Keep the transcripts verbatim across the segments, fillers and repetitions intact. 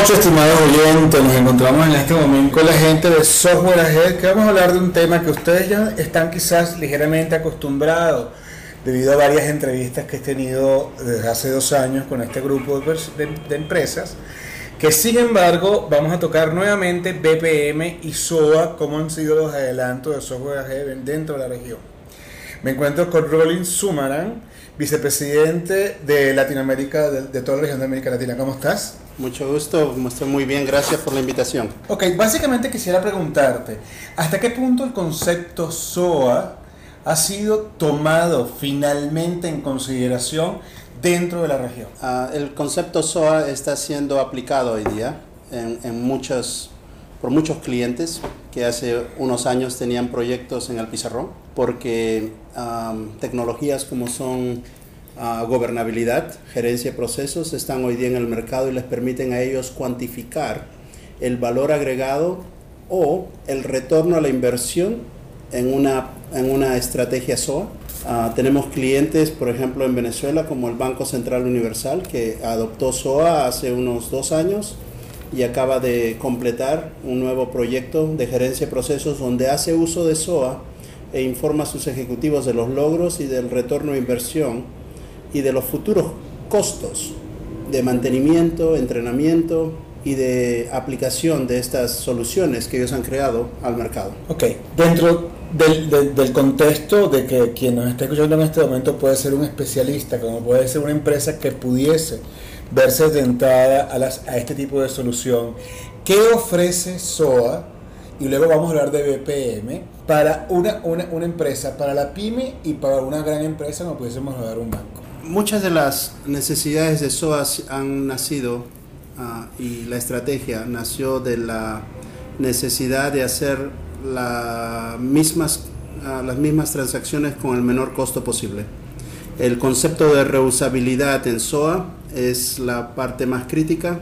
noches, estimados oyentes. Nos encontramos en este momento con la gente de Software Ahead, que vamos a hablar de un tema que ustedes ya están quizás ligeramente acostumbrados debido a varias entrevistas que he tenido desde hace dos años con este grupo de, de, de empresas, que sin embargo vamos a tocar nuevamente B P M y S O A, cómo han sido los adelantos de Software Ahead dentro de la región. Me encuentro con Roland Summerall, vicepresidente de Latinoamérica, de, de toda la región de América Latina. ¿Cómo estás? Mucho gusto, estoy muy bien, gracias por la invitación. Ok, básicamente quisiera preguntarte, ¿hasta qué punto el concepto S O A ha sido tomado finalmente en consideración dentro de la región? Uh, el concepto S O A está siendo aplicado hoy día en, en muchos, por muchos clientes que hace unos años tenían proyectos en el pizarrón, porque um, tecnologías como son uh, gobernabilidad, gerencia de procesos, están hoy día en el mercado y les permiten a ellos cuantificar el valor agregado o el retorno a la inversión en una, en una estrategia S O A. Uh, tenemos clientes, por ejemplo, en Venezuela, como el Banco Central Universal, que adoptó S O A hace unos dos años y acaba de completar un nuevo proyecto de gerencia de procesos donde hace uso de S O A e informa a sus ejecutivos de los logros y del retorno de inversión y de los futuros costos de mantenimiento, entrenamiento y de aplicación de estas soluciones que ellos han creado al mercado. Ok, dentro del, del, del contexto de que quien nos está escuchando en este momento puede ser un especialista, como puede ser una empresa que pudiese verse tentada a, las, a este tipo de solución, ¿qué ofrece S O A? Y luego vamos a hablar de B P M para una, una, una empresa, para la pyme y para una gran empresa como pudiésemos hablar un banco. Muchas de las necesidades de S O A han nacido uh, y la estrategia nació de la necesidad de hacer la mismas, uh, las mismas transacciones con el menor costo posible. El concepto de reusabilidad en S O A es la parte más crítica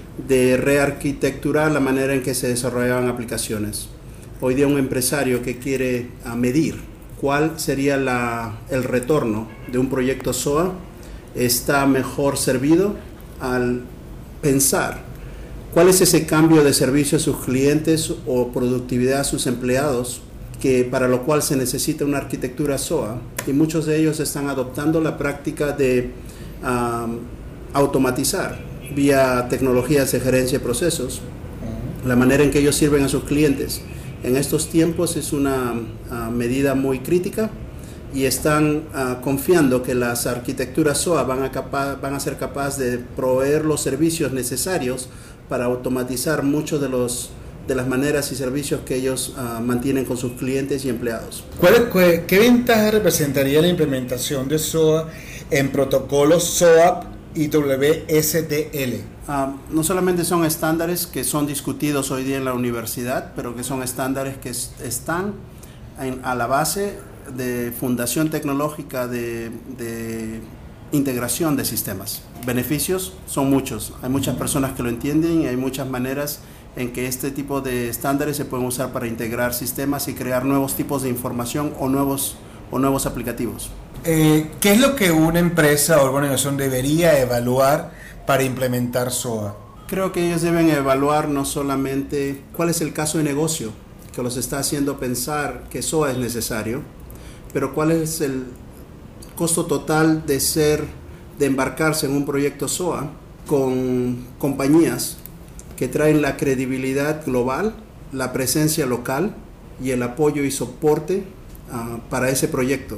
de rearquitecturar la manera en que se desarrollaban aplicaciones. Hoy día un empresario que quiere uh, medir cuál sería la, el retorno de un proyecto S O A está mejor servido al pensar cuál es ese cambio de servicio a sus clientes o productividad a sus empleados, que para lo cual se necesita una arquitectura S O A, y muchos de ellos están adoptando la práctica de um, automatizar vía tecnologías de gerencia de procesos la manera en que ellos sirven a sus clientes. En estos tiempos es una uh, medida muy crítica y están uh, confiando que las arquitecturas S O A van a, capa- van a ser capaces de proveer los servicios necesarios para automatizar muchos de los de las maneras y servicios que ellos uh, mantienen con sus clientes y empleados. ¿Cuál, qué, ¿Qué ventaja representaría la implementación de S O A en protocolos S O A P y W S D L? Uh, no solamente son estándares que son discutidos hoy día en la universidad, pero que son estándares que es, están en, a la base de fundación tecnológica de, de integración de sistemas. Beneficios son muchos, hay muchas personas que lo entienden y hay muchas maneras en que este tipo de estándares se pueden usar para integrar sistemas y crear nuevos tipos de información o nuevos, o nuevos aplicativos. Eh, ¿Qué es lo que una empresa o organización debería evaluar para implementar S O A? Creo que ellos deben evaluar no solamente cuál es el caso de negocio que los está haciendo pensar que S O A es necesario, pero cuál es el costo total de ser, de embarcarse en un proyecto S O A con compañías que traen la credibilidad global, la presencia local y el apoyo y soporte uh, para ese proyecto.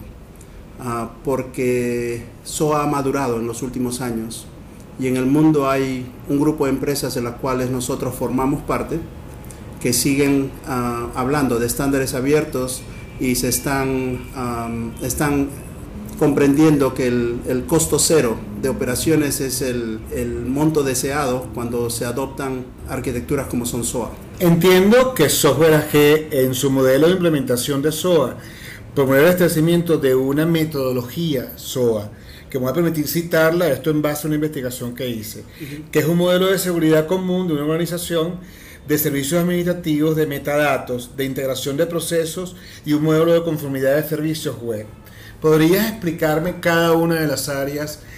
Uh, porque S O A ha madurado en los últimos años y en el mundo hay un grupo de empresas de las cuales nosotros formamos parte que siguen uh, hablando de estándares abiertos y se están, um, están comprendiendo que el, el costo cero de operaciones es el, el monto deseado cuando se adoptan arquitecturas como son S O A. Entiendo que Software A G en su modelo de implementación de S O A promover el establecimiento de una metodología S O A, que me va a permitir citarla, esto en base a una investigación que hice, uh-huh. que es un modelo de seguridad común de una organización, de servicios administrativos, de metadatos, de integración de procesos y un modelo de conformidad de servicios web. ¿Podrías explicarme cada una de las áreas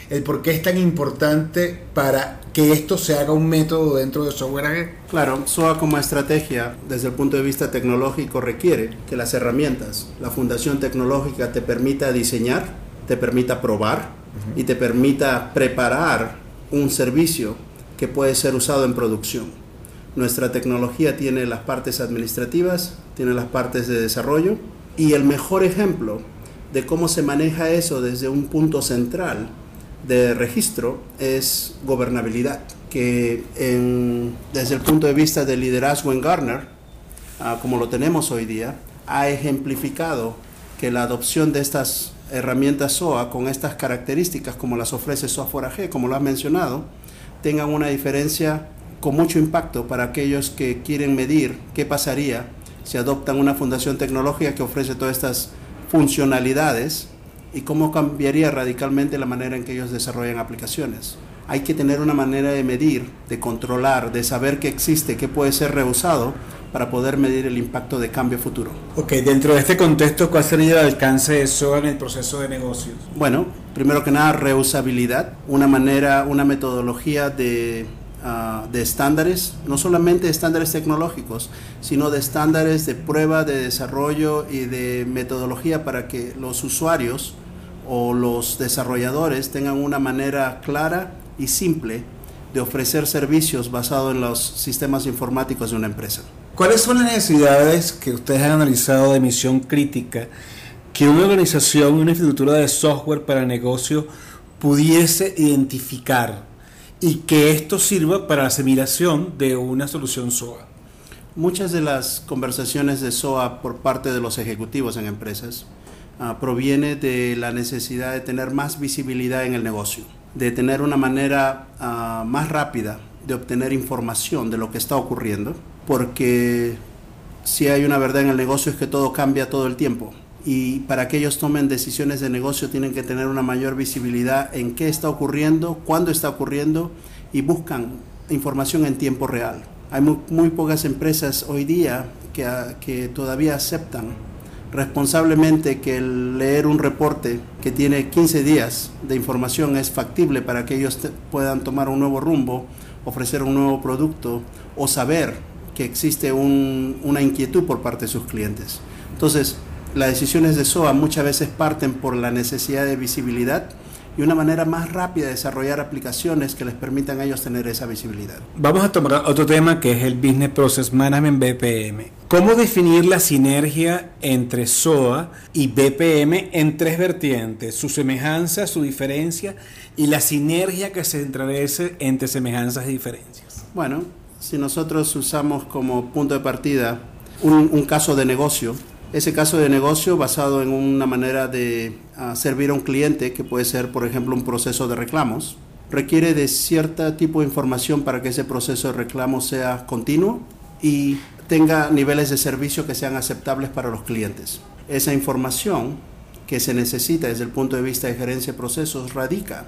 el por qué es tan importante para que esto se haga un método dentro de Software A G. Claro, S O A como estrategia desde el punto de vista tecnológico requiere que las herramientas, la fundación tecnológica te permita diseñar, te permita probar uh-huh. y te permita preparar un servicio que puede ser usado en producción. Nuestra tecnología tiene las partes administrativas, tiene las partes de desarrollo, y el mejor ejemplo de cómo se maneja eso desde un punto central de registro es gobernabilidad, que en, desde el punto de vista del liderazgo en Gartner, uh, como lo tenemos hoy día, ha ejemplificado que la adopción de estas herramientas S O A con estas características como las ofrece Software A G, como lo has mencionado, tengan una diferencia con mucho impacto para aquellos que quieren medir qué pasaría si adoptan una fundación tecnológica que ofrece todas estas funcionalidades y cómo cambiaría radicalmente la manera en que ellos desarrollan aplicaciones. Hay que tener una manera de medir, de controlar, de saber qué existe, qué puede ser reusado para poder medir el impacto de cambio futuro. Ok, dentro de este contexto, ¿cuál sería el alcance de S O A en el proceso de negocios? Bueno, primero que nada, reusabilidad, una manera, una metodología de, uh, de estándares, no solamente de estándares tecnológicos, sino de estándares de prueba, de desarrollo y de metodología para que los usuarios o los desarrolladores tengan una manera clara y simple de ofrecer servicios basados en los sistemas informáticos de una empresa. ¿Cuáles son las necesidades que ustedes han analizado de misión crítica que una organización, una infraestructura de software para negocio pudiese identificar y que esto sirva para la asimilación de una solución S O A? Muchas de las conversaciones de S O A por parte de los ejecutivos en empresas uh, proviene de la necesidad de tener más visibilidad en el negocio, de tener una manera uh, más rápida de obtener información de lo que está ocurriendo, porque si hay una verdad en el negocio es que todo cambia todo el tiempo, y para que ellos tomen decisiones de negocio tienen que tener una mayor visibilidad en qué está ocurriendo, cuándo está ocurriendo, y buscan información en tiempo real. Hay muy, muy pocas empresas hoy día que, que todavía aceptan responsablemente que el leer un reporte que tiene quince días de información es factible para que ellos te, puedan tomar un nuevo rumbo, ofrecer un nuevo producto o saber que existe un, una inquietud por parte de sus clientes. Entonces, las decisiones de S O A muchas veces parten por la necesidad de visibilidad y una manera más rápida de desarrollar aplicaciones que les permitan a ellos tener esa visibilidad. Vamos a tomar otro tema que es el Business Process Management, B P M. ¿Cómo definir la sinergia entre S O A y B P M en tres vertientes? Su semejanza, su diferencia y la sinergia que se entrelace entre semejanzas y diferencias. Bueno, si nosotros usamos como punto de partida un, un caso de negocio, ese caso de negocio basado en una manera de uh, servir a un cliente, que puede ser, por ejemplo, un proceso de reclamos, requiere de cierto tipo de información para que ese proceso de reclamos sea continuo y tenga niveles de servicio que sean aceptables para los clientes. Esa información que se necesita desde el punto de vista de gerencia de procesos radica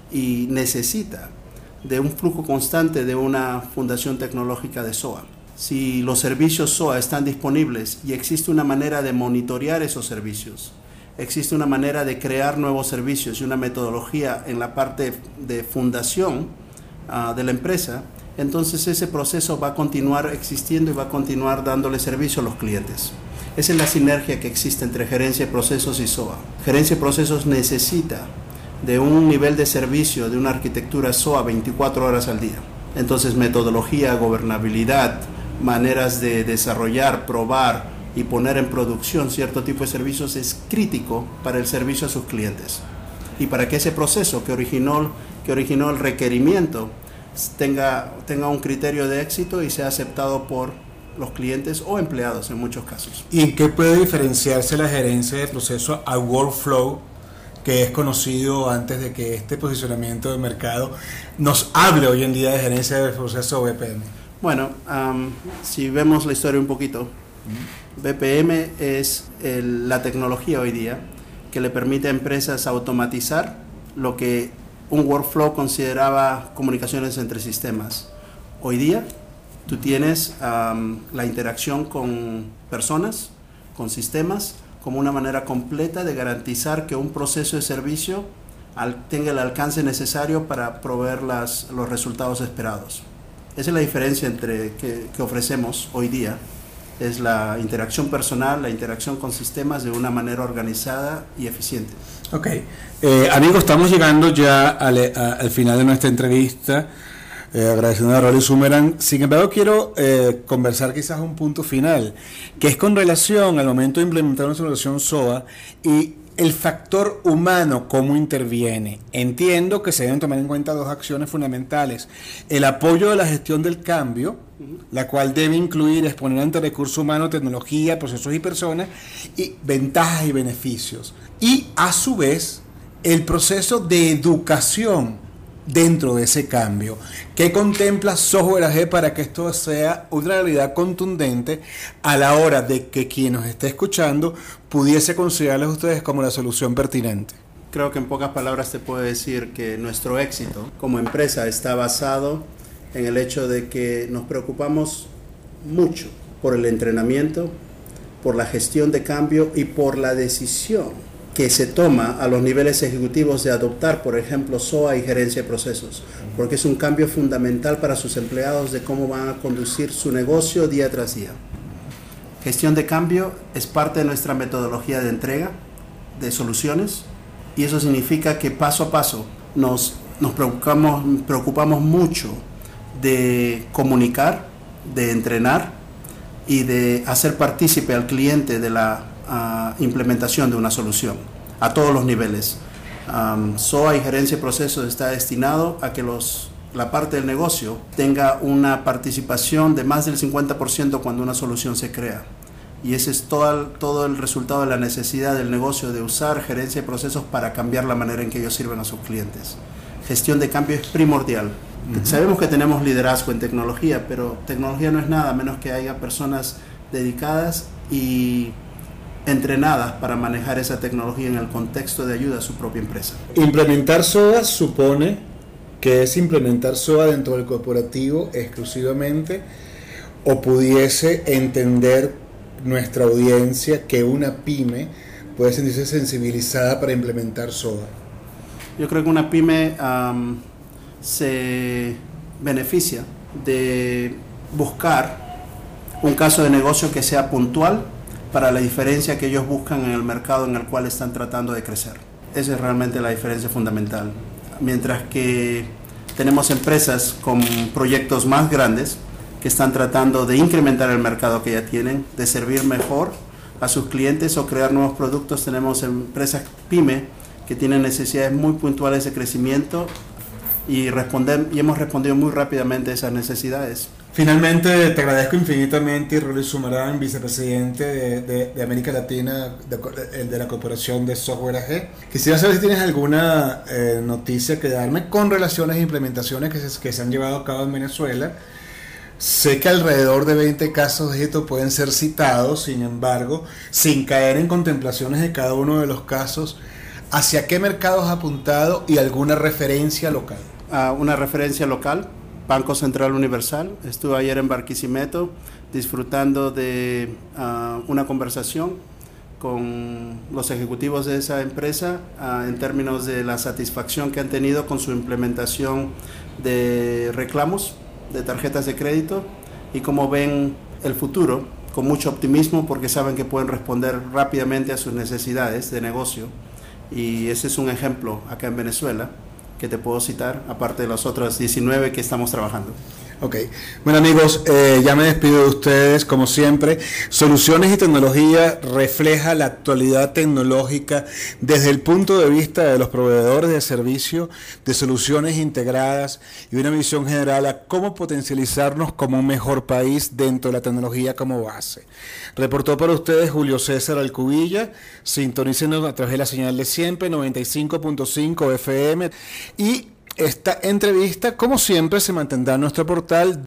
y necesita de un flujo constante de una fundación tecnológica de S O A. Si los servicios S O A están disponibles y existe una manera de monitorear esos servicios, existe una manera de crear nuevos servicios y una metodología en la parte de fundación uh, de la empresa, entonces ese proceso va a continuar existiendo y va a continuar dándole servicio a los clientes. Esa es la sinergia que existe entre gerencia de procesos y S O A. Gerencia de procesos necesita de un nivel de servicio, de una arquitectura S O A veinticuatro horas al día. Entonces, metodología, gobernabilidad, maneras de desarrollar, probar y poner en producción cierto tipo de servicios es crítico para el servicio a sus clientes y para que ese proceso que originó, que originó el requerimiento tenga, tenga un criterio de éxito y sea aceptado por los clientes o empleados en muchos casos. ¿Y en qué puede diferenciarse la gerencia de proceso a workflow, que es conocido antes de que este posicionamiento de mercado nos hable hoy en día de gerencia de proceso B P M? Bueno, um, si vemos la historia un poquito, uh-huh. B P M es el, la tecnología hoy día que le permite a empresas automatizar lo que un workflow consideraba comunicaciones entre sistemas. Hoy día tú tienes um, la interacción con personas, con sistemas, como una manera completa de garantizar que un proceso de servicio al, tenga el alcance necesario para proveer las, los resultados esperados. Esa es la diferencia entre que, que ofrecemos hoy día. Es la interacción personal, la interacción con sistemas de una manera organizada y eficiente. Ok, eh, amigos, estamos llegando ya al, a, al final de nuestra entrevista, eh, agradeciendo a Rolly Sumerán. Sin embargo, quiero eh, conversar quizás un punto final, que es con relación al momento de implementar una solución S O A y el factor humano, cómo interviene. Entiendo que se deben tomar en cuenta dos acciones fundamentales: el apoyo de la gestión del cambio, uh-huh. la cual debe incluir exponer ante recursos humanos, tecnología, procesos y personas, y ventajas y beneficios. Y a su vez, el proceso de educación dentro de ese cambio. ¿Qué contempla Software A G para que esto sea una realidad contundente a la hora de que quien nos esté escuchando pudiese considerarles a ustedes como la solución pertinente? Creo que en pocas palabras te puedo decir que nuestro éxito como empresa está basado en el hecho de que nos preocupamos mucho por el entrenamiento, por la gestión de cambio y por la decisión que se toma a los niveles ejecutivos de adoptar, por ejemplo, S O A y gerencia de procesos, porque es un cambio fundamental para sus empleados de cómo van a conducir su negocio día tras día. Gestión de cambio es parte de nuestra metodología de entrega de soluciones, y eso significa que paso a paso nos, nos preocupamos, preocupamos mucho de comunicar, de entrenar y de hacer partícipe al cliente de la uh, implementación de una solución a todos los niveles. Um, S O A y gerencia de procesos está destinado a que los, la parte del negocio tenga una participación de más del cincuenta por ciento cuando una solución se crea. Y ese es todo el, todo el resultado de la necesidad del negocio de usar gerencia de procesos para cambiar la manera en que ellos sirven a sus clientes. Gestión de cambio es primordial. Uh-huh. Sabemos que tenemos liderazgo en tecnología, pero tecnología no es nada a menos que haya personas dedicadas y entrenadas para manejar esa tecnología en el contexto de ayuda a su propia empresa. Implementar S O A supone que es implementar S O A dentro del corporativo exclusivamente, o pudiese entender nuestra audiencia que una pyme puede sentirse sensibilizada para implementar S O A. Yo creo que una pyme um, se beneficia de buscar un caso de negocio que sea puntual para la diferencia que ellos buscan en el mercado en el cual están tratando de crecer. Esa es realmente la diferencia fundamental. Mientras que tenemos empresas con proyectos más grandes que están tratando de incrementar el mercado que ya tienen, de servir mejor a sus clientes o crear nuevos productos, tenemos empresas pyme que tienen necesidades muy puntuales de crecimiento y, responder, y hemos respondido muy rápidamente a esas necesidades. Finalmente, te agradezco infinitamente, Rolly Sumerán, vicepresidente de, de, de América Latina de, de la Corporación de Software A G. Quisiera saber si tienes alguna eh, noticia que darme con relación a las implementaciones que se, que se han llevado a cabo en Venezuela. Sé que alrededor de veinte casos de esto pueden ser citados, sin embargo, sin caer en contemplaciones de cada uno de los casos, ¿hacia qué mercados ha apuntado y alguna referencia local? Uh, una referencia local, Banco Central Universal. Estuve ayer en Barquisimeto disfrutando de uh, una conversación con los ejecutivos de esa empresa uh, en términos de la satisfacción que han tenido con su implementación de reclamos de tarjetas de crédito y cómo ven el futuro con mucho optimismo, porque saben que pueden responder rápidamente a sus necesidades de negocio. Y ese es un ejemplo acá en Venezuela que te puedo citar, aparte de las otras diecinueve que estamos trabajando. Ok, bueno amigos, eh, ya me despido de ustedes, como siempre. Soluciones y Tecnología refleja la actualidad tecnológica desde el punto de vista de los proveedores de servicio, de soluciones integradas y una visión general a cómo potencializarnos como un mejor país dentro de la tecnología como base. Reportó para ustedes Julio César Alcubilla. Sintonícenos a través de la señal de siempre, noventa y cinco punto cinco F M, y esta entrevista, como siempre, se mantendrá en nuestro portal